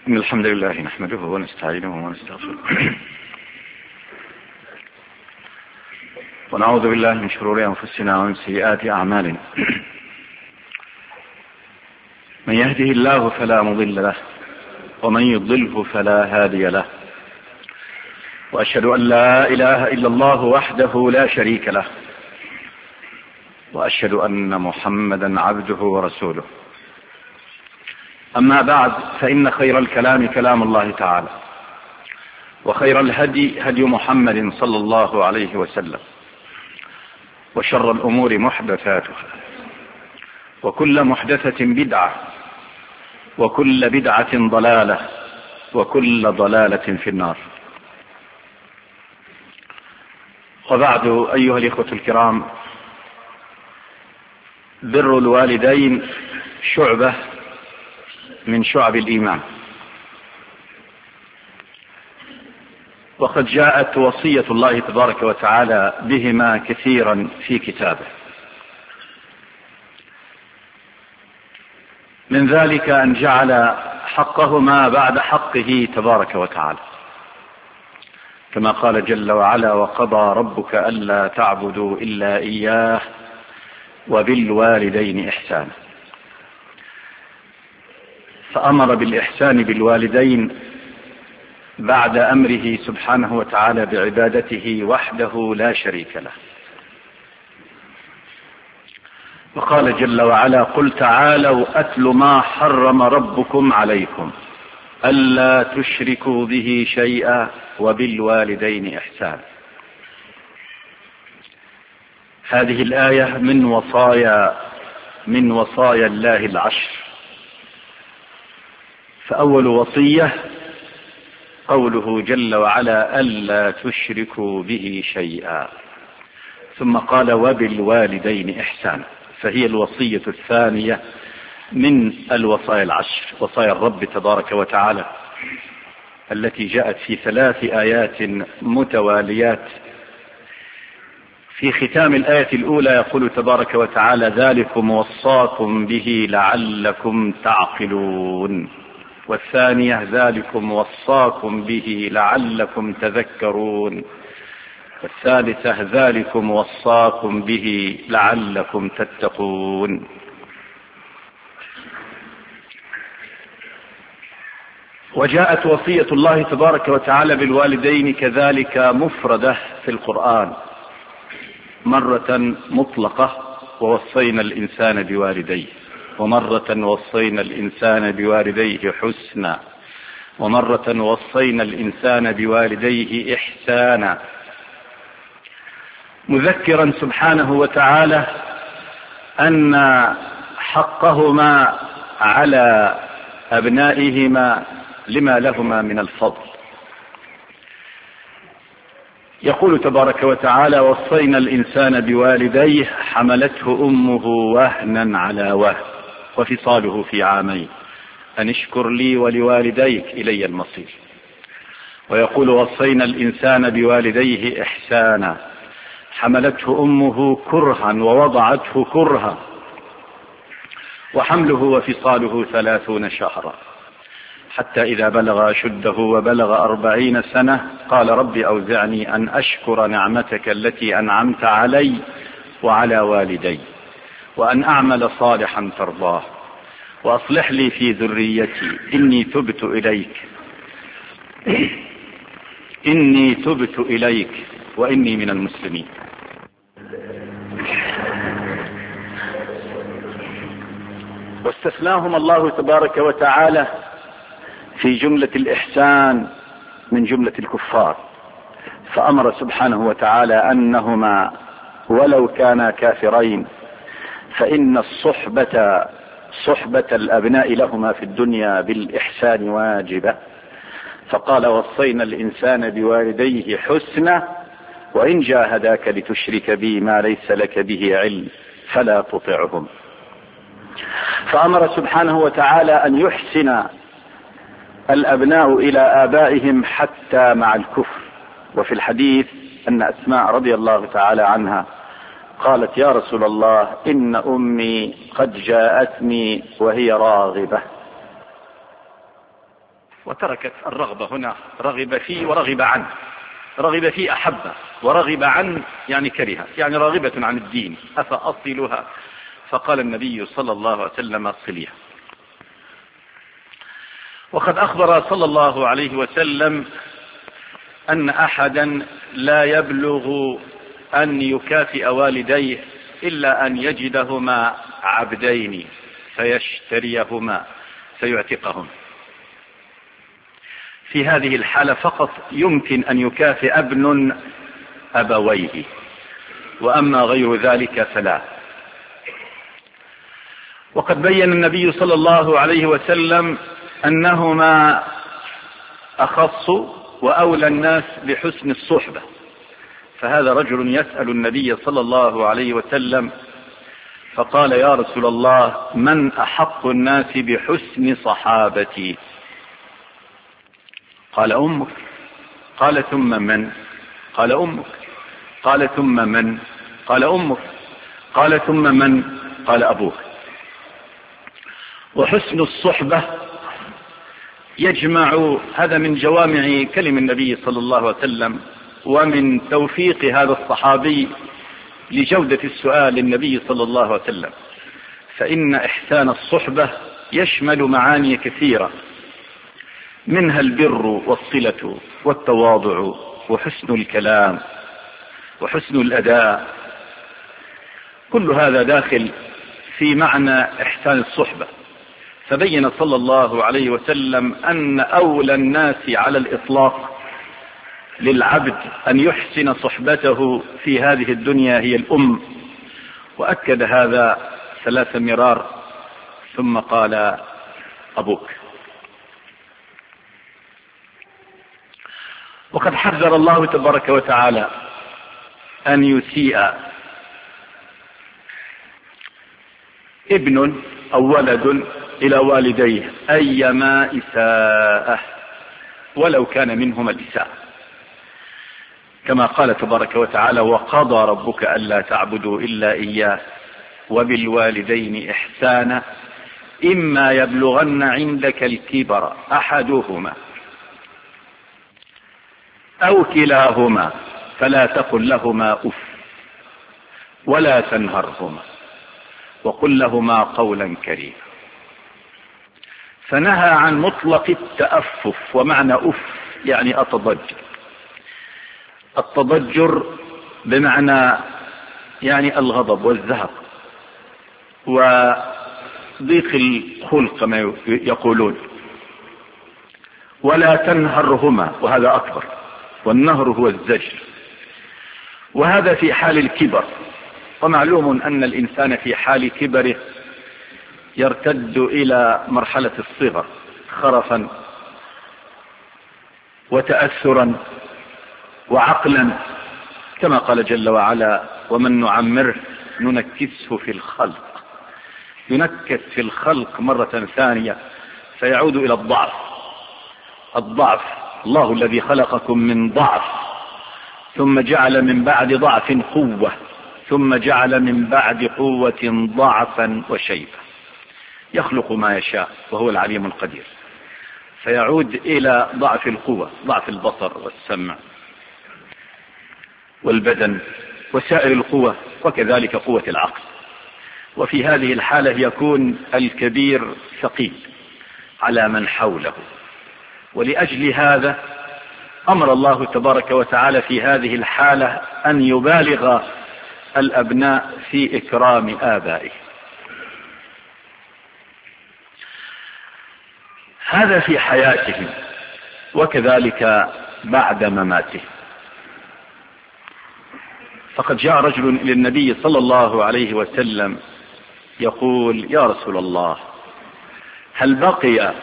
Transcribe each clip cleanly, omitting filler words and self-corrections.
إن الحمد لله نحمده ونستعينه ونستغفره ونعوذ بالله من شرور أنفسنا ومن سيئات أعمالنا. من يهده الله فلا مضل له ومن يضلله فلا هادي له، وأشهد أن لا إله إلا الله وحده لا شريك له، وأشهد أن محمدا عبده ورسوله. أما بعد، فإن خير الكلام كلام الله تعالى، وخير الهدي هدي محمد صلى الله عليه وسلم، وشر الأمور محدثاتها، وكل محدثة بدعة، وكل بدعة ضلالة، وكل ضلالة في النار. وبعد، أيها الإخوة الكرام، بر الوالدين شعبة من شعب الإيمان، وقد جاءت وصية الله تبارك وتعالى بهما كثيرا في كتابه. من ذلك أن جعل حقهما بعد حقه تبارك وتعالى، كما قال جل وعلا: وقضى ربك ألا تعبدوا إلا إياه وبالوالدين إحسانا. فأمر بالإحسان بالوالدين بعد أمره سبحانه وتعالى بعبادته وحده لا شريك له. وقال جل وعلا: قل تعالوا أتل ما حرم ربكم عليكم ألا تشركوا به شيئا وبالوالدين إحسانا. هذه الآية من وصايا الله العشر. فأول وصية قوله جل وعلا: ألا تشركوا به شيئا، ثم قال: وبالوالدين إحسانا. فهي الوصية الثانية من الوصايا العشر، وصايا الرب تبارك وتعالى، التي جاءت في 3 آيات متواليات. في ختام الآية الأولى يقول تبارك وتعالى: ذلكم وصاكم به لعلكم تعقلون. والثانية: ذلكم وصاكم به لعلكم تذكرون. والثالثة: ذلكم وصاكم به لعلكم تتقون. وجاءت وصية الله تبارك وتعالى بالوالدين كذلك مفردة في القرآن، مرة مطلقة: ووصينا الإنسان بوالديه، ومرة وصينا الإنسان بوالديه حسنا، ومرة وصينا الإنسان بوالديه إحسانا، مذكرا سبحانه وتعالى أن حقهما على أبنائهما لما لهما من الفضل. يقول تبارك وتعالى: وصينا الإنسان بوالديه حملته أمه وهنا على وهن وفصاله في 2 عام أن اشكر لي ولوالديك إلي المصير. ويقول: وصينا الإنسان بوالديه إحسانا حملته أمه كرها ووضعته كرها وحمله وفصاله 30 شهرا حتى إذا بلغ أشده وبلغ 40 سنة قال: رب أوزعني أن أشكر نعمتك التي أنعمت علي وعلى والدي، وأن أعمل صالحا ترضاه، وأصلح لي في ذريتي إني تبت إليك وإني من المسلمين. واستثناهم الله تبارك وتعالى في جملة الإحسان من جملة الكفار، فأمر سبحانه وتعالى أنهما ولو كانا كافرين فإن صحبة الأبناء لهما في الدنيا بالإحسان واجبة. فقال: وصينا الإنسان بوالديه حسنا وإن جاهداك لتشرك بي ما ليس لك به علم فلا تطعهم. فأمر سبحانه وتعالى أن يحسن الأبناء إلى آبائهم حتى مع الكفر. وفي الحديث أن أسماء رضي الله تعالى عنها قالت: يا رسول الله، إن أمي قد جاءتني وهي راغبة وتركت الرغبة هنا، رغب فيه ورغب عنه. رغب فيه أحبه، ورغب عنه يعني كره، يعني راغبة عن الدين، أفأصلها؟ فقال النبي صلى الله عليه وسلم صليها. وقد أخبر صلى الله عليه وسلم أن أحدا لا يبلغ أن يكافئ والديه إلا أن يجدهما عبدين فيشتريهما فيعتقهم. في هذه الحالة فقط يمكن أن يكافئ ابن أبويه، وأما غير ذلك فلا. وقد بين النبي صلى الله عليه وسلم أنهما أخص وأولى الناس بحسن الصحبة. فهذا رجل يسأل النبي صلى الله عليه وسلم فقال: يا رسول الله، من أحق الناس بحسن صحابتي؟ قال: أمك. قال: ثم من؟ قال: أمك. قال: ثم من؟ قال: أمك. قال: ثم من؟ قال: أبوك. وحسن الصحبة يجمع، هذا من جوامع كلم النبي صلى الله عليه وسلم، ومن توفيق هذا الصحابي لجودة السؤال للنبي صلى الله عليه وسلم. فإن إحسان الصحبة يشمل معاني كثيرة، منها البر والصلة والتواضع وحسن الكلام وحسن الأداء، كل هذا داخل في معنى إحسان الصحبة. فبين صلى الله عليه وسلم أن أولى الناس على الإطلاق للعبد أن يحسن صحبته في هذه الدنيا هي الأم، وأكد هذا 3 مرار، ثم قال: أبوك. وقد حذر الله تبارك وتعالى أن يسيء ابن أو ولد إلى والديه أيما إساءة ولو كان منهما الإساءة، كما قال تبارك وتعالى: وقضى ربك ألا تعبدوا إلا إياه وبالوالدين إحسانا إما يبلغن عندك الكبر أحدهما أو كلاهما فلا تقل لهما أف ولا تنهرهما وقل لهما قولا كريما. فنهى عن مطلق التأفف، ومعنى أف يعني أتضجر. التضجر بمعنى يعني الغضب والزهق وضيق الخلق كما يقولون. ولا تنهرهما، وهذا أكبر، والنهر هو الزجر، وهذا في حال الكبر. ومعلوم أن الإنسان في حال كبره يرتد إلى مرحلة الصغر خرفا وتأثرا وعقلا، كما قال جل وعلا: ومن نعمره ننكسه في الخلق. ينكس في الخلق مرة ثانية فيعود إلى الضعف. الله الذي خلقكم من ضعف ثم جعل من بعد ضعف قوة ثم جعل من بعد قوة ضعفا وشيبة، يخلق ما يشاء وهو العليم القدير. فيعود إلى ضعف القوة، ضعف البصر والسمع والبدن وسائر القوة، وكذلك قوة العقل. وفي هذه الحالة يكون الكبير ثقيل على من حوله. ولأجل هذا أمر الله تبارك وتعالى في هذه الحالة أن يبالغ الأبناء في إكرام آبائهم. هذا في حياتهم، وكذلك بعد مماتهم. فقد جاء رجل إلى النبي صلى الله عليه وسلم يقول: يا رسول الله، هل بقي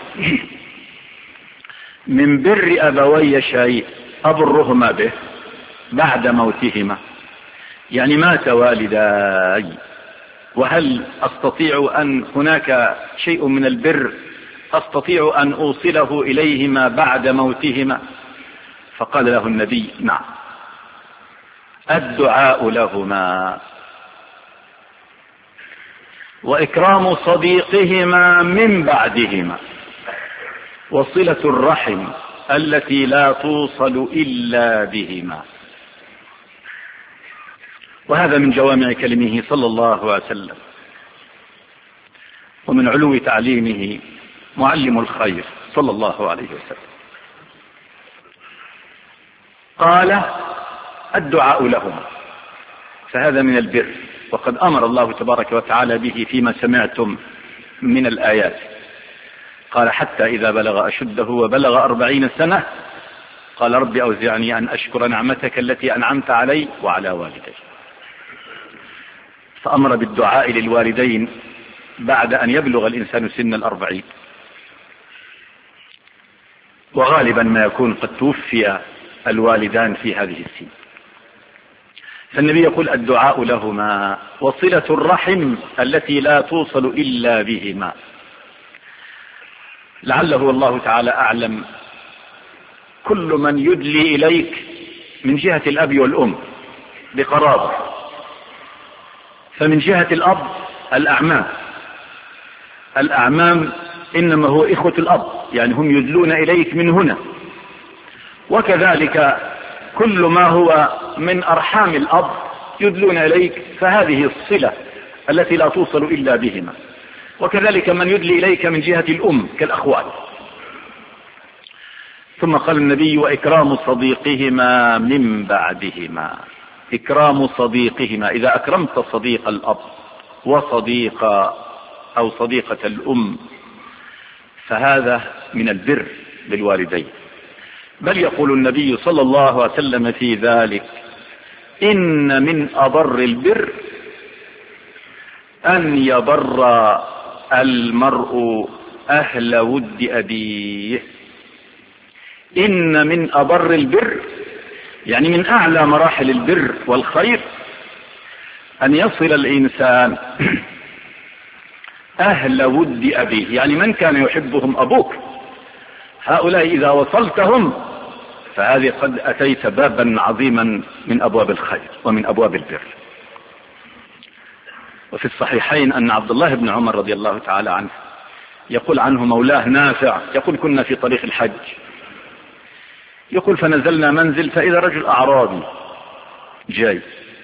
من بر أبوي شيء أبرهما به بعد موتهما؟ يعني مات والداي، وهل أستطيع أن هناك شيء من البر أستطيع أن أوصله إليهما بعد موتهما؟ فقال له النبي: نعم، الدعاء لهما وإكرام صديقهما من بعدهما. وصلة الرحم التي لا توصل إلا بهما. وهذا من جوامع كلمه صلى الله عليه وسلم، ومن علو تعليمه معلم الخير صلى الله عليه وسلم. قال الدعاء لهما، فهذا من البر، وقد أمر الله تبارك وتعالى به فيما سمعتم من الآيات. قال حتى إذا بلغ أشده وبلغ 40 سنة قال رب أوزعني أن أشكر نعمتك التي أنعمت علي وعلى والدي. فأمر بالدعاء للوالدين بعد أن يبلغ الإنسان سن 40، وغالبا ما يكون قد توفي الوالدان في هذه السن. فالنبي يقول الدعاء لهما وصلة الرحم التي لا توصل إلا بهما. لعله الله تعالى أعلم، كل من يدلي إليك من جهة الأب والأم بقرابة، فمن جهة الأب الأعمام إنما هو إخوة الأب، يعني هم يدلون إليك من هنا. وكذلك كل ما هو من أرحام الأب يدلون إليك، فهذه الصلة التي لا توصل إلا بهما. وكذلك من يدلي إليك من جهة الأم كالأخوال. ثم قال النبي وإكرام صديقهما من بعدهما. إكرام صديقهما، إذا أكرمت صديق الأب وصديق أو صديقة الأم فهذا من البر بالوالدين. بل يقول النبي صلى الله عليه وسلم في ذلك إن من أبر البر أن يبر المرء أهل ود أبيه. إن من أبر البر، يعني من أعلى مراحل البر والخير، أن يصل الإنسان أهل ود أبيه، يعني من كان يحبهم أبوك، هؤلاء إذا وصلتهم فهذه قد أتيت بابا عظيما من أبواب الخير ومن أبواب البر. وفي الصحيحين أن عبد الله بن عمر رضي الله تعالى عنه يقول عنه مولاه نافع، يقول كنا في طريق الحج، يقول فنزلنا منزل فإذا رجل أعرابي جاي،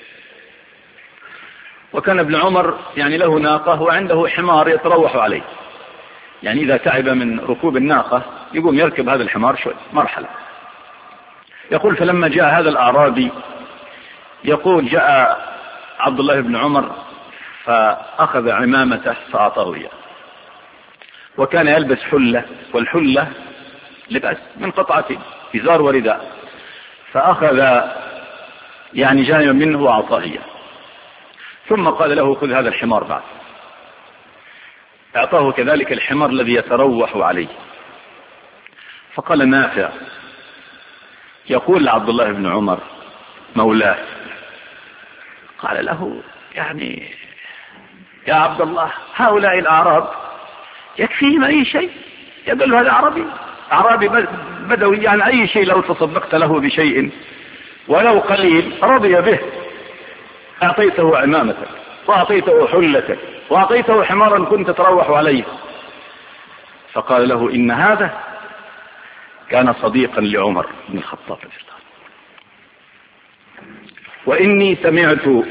وكان ابن عمر يعني له ناقة وعنده حمار يتروح عليه، يعني إذا تعب من ركوب الناقة يقوم يركب هذا الحمار شوي مرحلة. يقول فلما جاء هذا الأعرابي، يقول جاء عبد الله بن عمر فأخذ عمامته فأعطاه إياه، وكان يلبس حلة، والحلة لباس من قطعتين إزار ورداء، فأخذ يعني جانبا منه وأعطاه إياه، ثم قال له خذ هذا الحمار بعد، أعطاه كذلك الحمار الذي يتروح عليه. فقال نافع يقول لعبد الله بن عمر مولاه، قال له يعني يا عبد الله هؤلاء الأعراب يكفيهم أي شيء، يقول له هذا أعرابي بدوي، يعني أي شيء لو تصدقت له بشيء ولو قليل رضي به، أعطيته عمامتك وأعطيته حلتك وأعطيته حمارا كنت تروح عليه. فقال له إن هذا كان صديقا لعمر بن الخطاب رضي الله عنه، وإني سمعت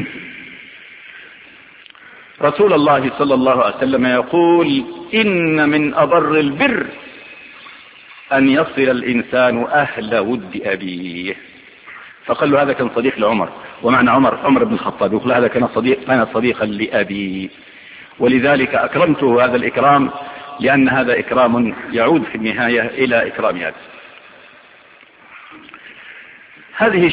رسول الله صلى الله عليه وسلم يقول إن من أبر البر أن يصل الإنسان أهل ود أبيه. فقال له هذا كان صديق لعمر، ومعنى عمر بن الخطاب، يقول هذا كان صديقا لأبي، ولذلك أكرمته هذا الإكرام، لأن هذا إكرام يعود في النهاية إلى إكرام أبي. هذه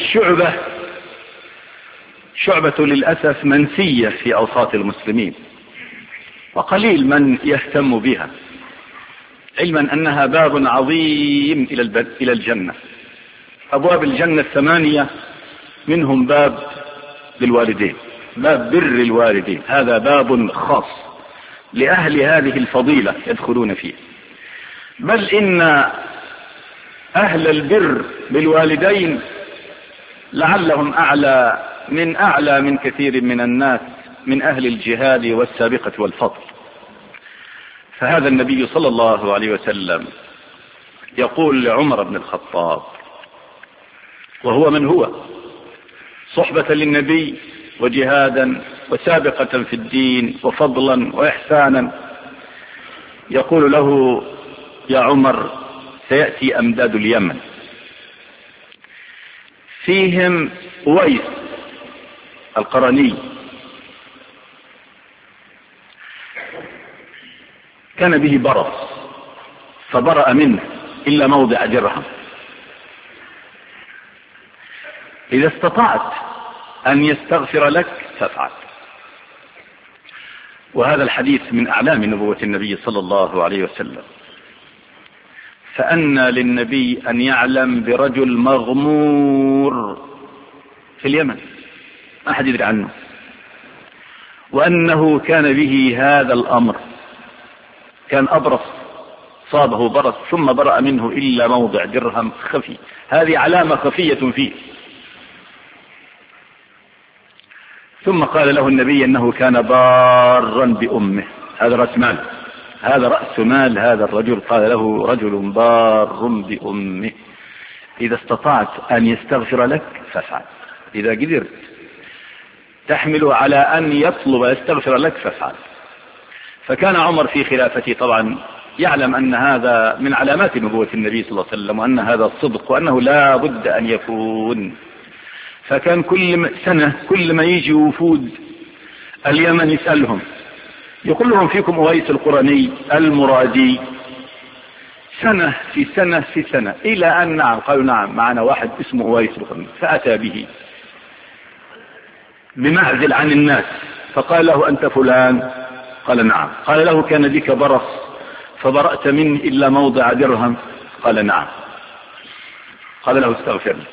شعبة للأسف منسية في أوساط المسلمين، وقليل من يهتم بها، علما أنها باب عظيم إلى الجنة. أبواب الجنة 8 منهم باب للوالدين، باب بر الوالدين، هذا باب خاص لأهل هذه الفضيلة يدخلون فيه. بل إن أهل البر بالوالدين لعلهم أعلى من كثير من الناس من أهل الجهاد والسابقة والفضل. فهذا النبي صلى الله عليه وسلم يقول لعمر بن الخطاب، وهو من هو صحبة للنبي وجهادا وسابقة في الدين وفضلا وإحسانا، يقول له: يا عمر، سيأتي أمداد اليمن فيهم أويس القرني، كان به برص فبرأ منه إلا موضع درهم، إذا استطعت أن يستغفر لك فافعل. وهذا الحديث من أعلام نبوة النبي صلى الله عليه وسلم، فأن للنبي أن يعلم برجل مغمور في اليمن ما أحد يدري عنه، وأنه كان به هذا الأمر، كان أبرص صابه برص ثم برأ منه إلا موضع درهم خفي، هذه علامة خفية فيه. ثم قال له النبي أنه كان بارا بأمه، هذا رأس مال، هذا رأس مال هذا الرجل، قال له: رجل بار بأمه، إذا استطعت أن يستغفر لك فافعل، إذا قدرت تحمله على أن يطلب يستغفر لك فافعل. فكان عمر في خلافته طبعا يعلم أن هذا من علامات نبوة النبي صلى الله عليه وسلم، وأن هذا الصدق، وأنه لا بد أن يكون. فكان كل سنة كل ما يجي وفود اليمن يسألهم، يقول لهم: فيكم أويس القرني المرادي؟ سنة في سنة في سنة، إلى أن نعم قالوا: نعم معنا واحد اسمه أويس القرني. فأتى به بمعزل عن الناس، فقال له: أنت فلان؟ قال: نعم. قال له: كان بك برص فبرأت منه إلا موضع درهم؟ قال: نعم. قال له: استغفر لي.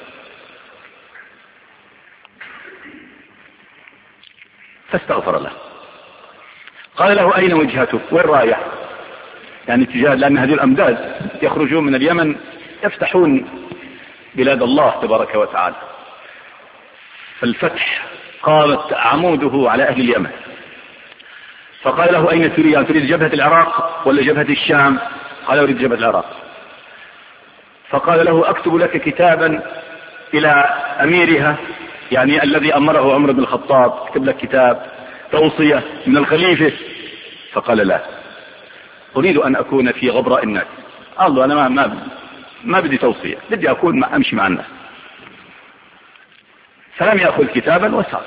فاستغفر له. قال له: أين وجهتك؟ وين رايح؟ يعني اتجاه، لأن هذه الأمداد يخرجون من اليمن يفتحون بلاد الله تبارك وتعالى، فالفتح قامت عموده على أهل اليمن. فقال له: أين تريد؟ يعني تريد جبهة العراق ولا جبهة الشام؟ قال: أريد جبهة العراق. فقال له: أكتب لك كتابا إلى أميرها، يعني الذي أمره عمر بن الخطاب، اكتب لك كتاب توصية من الخليفة. فقال: لا، أريد أن أكون في غبراء الناس. الله، أنا ما بدي توصية، بدي أكون أمشي مع الناس. فلم يأخذ كتابا وسار.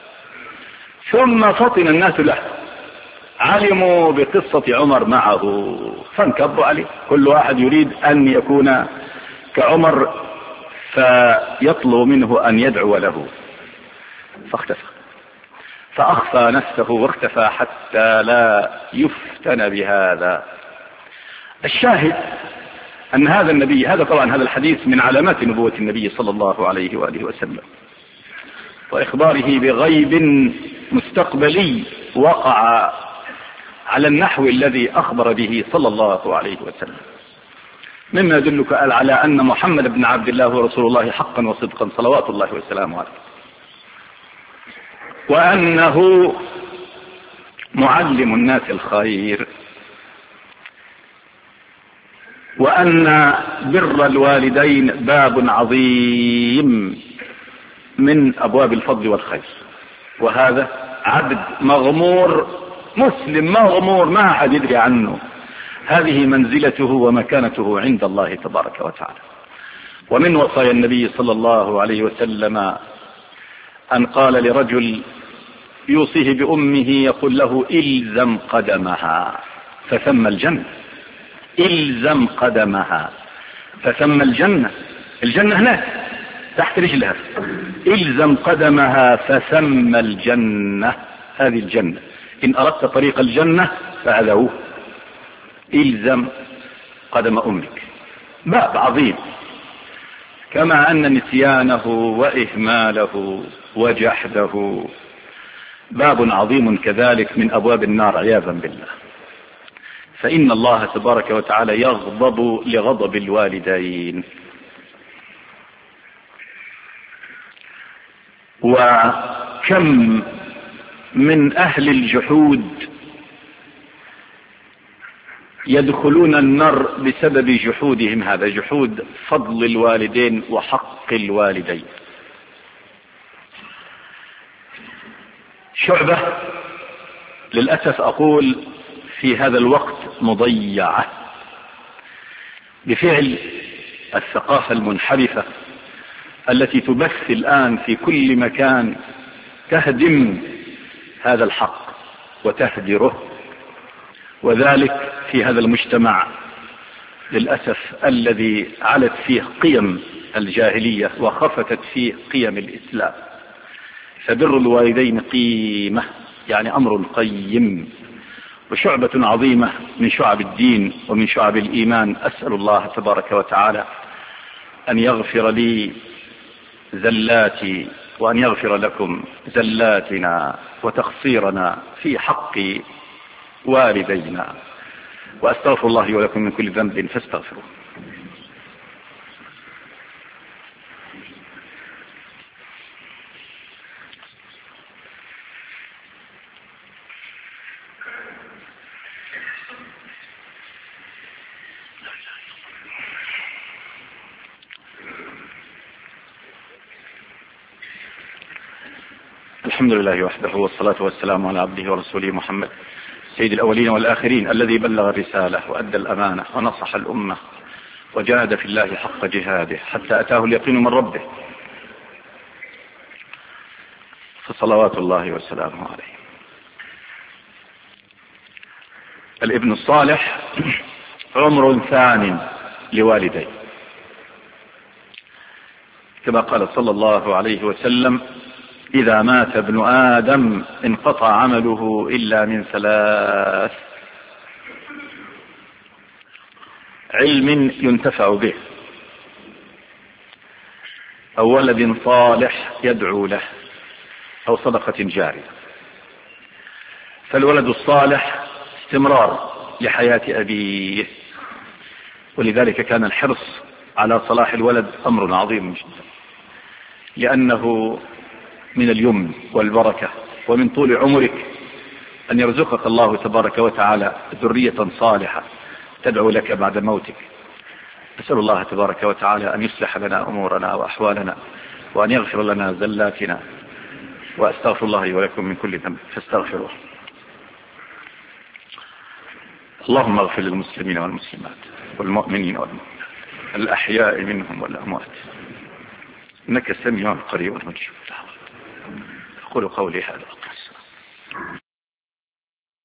ثم فطن الناس له، علموا بقصة عمر معه فانكبوا عليه، كل واحد يريد أن يكون كعمر فيطلب منه أن يدعو له، فاختفى، فأخفى نفسه واختفى حتى لا يفتن بهذا. الشاهد أن هذا النبي، هذا طبعا هذا الحديث من علامات نبوة النبي صلى الله عليه وآله وسلم، وإخباره بغيب مستقبلي وقع على النحو الذي أخبر به صلى الله عليه وسلم، مما يدلك على أن محمد بن عبد الله هو رسول الله حقا وصدقا صلوات الله وسلامه عليه، وأنه معلم الناس الخير، وأن بر الوالدين باب عظيم من أبواب الفضل والخير. وهذا عبد مغمور، مسلم مغمور ما أحد يدري عنه، هذه منزلته ومكانته عند الله تبارك وتعالى. ومن وصايا النبي صلى الله عليه وسلم أن قال لرجل يوصيه بأمه، يقول له: إلزم قدمها فثم الجنة، إلزم قدمها فثم الجنة، الجنة هناك تحت رجلها، إلزم قدمها فثم الجنة، هذه الجنة، إن أردت طريق الجنة فهذا هو، إلزم قدم أمك. باب عظيم، كما أن نسيانه وإهماله وجحده باب عظيم كذلك من أبواب النار عياذا بالله. فإن الله تبارك وتعالى يغضب لغضب الوالدين، وكم من أهل الجحود يدخلون النار بسبب جحودهم، هذا جحود فضل الوالدين وحق الوالدين. شعبة للأسف أقول في هذا الوقت مضيعة بفعل الثقافة المنحرفة التي تبث الآن في كل مكان، تهدم هذا الحق وتهدره، وذلك في هذا المجتمع للأسف الذي علت فيه قيم الجاهلية وخفتت فيه قيم الإسلام. فبر الوالدين قيمة، يعني أمر قيم وشعبة عظيمة من شعب الدين ومن شعب الإيمان. أسأل الله تبارك وتعالى أن يغفر لي زلاتي وأن يغفر لكم زلاتنا وتقصيرنا في حق والدينا، وأستغفر الله ولكم من كل ذنب فاستغفروه. الحمد لله وحده، والصلاة والسلام على عبده ورسوله محمد سيد الأولين والآخرين، الذي بلغ الرسالة وأدى الأمانة ونصح الأمة وجاهد في الله حق جهاده حتى أتاه اليقين من ربه، فصلوات الله وسلامه عليه. الابن الصالح عمر ثان لوالديه، كما قال صلى الله عليه وسلم: إذا مات ابن آدم انقطع عمله إلا من ثلاث: علم ينتفع به، أو ولد صالح يدعو له، أو صدقة جارية. فالولد الصالح استمرار لحياة أبيه، ولذلك كان الحرص على صلاح الولد أمر عظيم جدا، لأنه من اليمن والبركة ومن طول عمرك أن يرزقك الله تبارك وتعالى ذرية صالحة تدعو لك بعد موتك. أسأل الله تبارك وتعالى أن يصلح لنا أمورنا وأحوالنا، وأن يغفر لنا زلاتنا، وأستغفر الله ولكم من كل ذنب فاستغفروه. اللهم اغفر للمسلمين والمسلمات والمؤمنين والمؤمنات الأحياء منهم والأموات، إنك سميع قريب مجيب. أقول قولي هذا.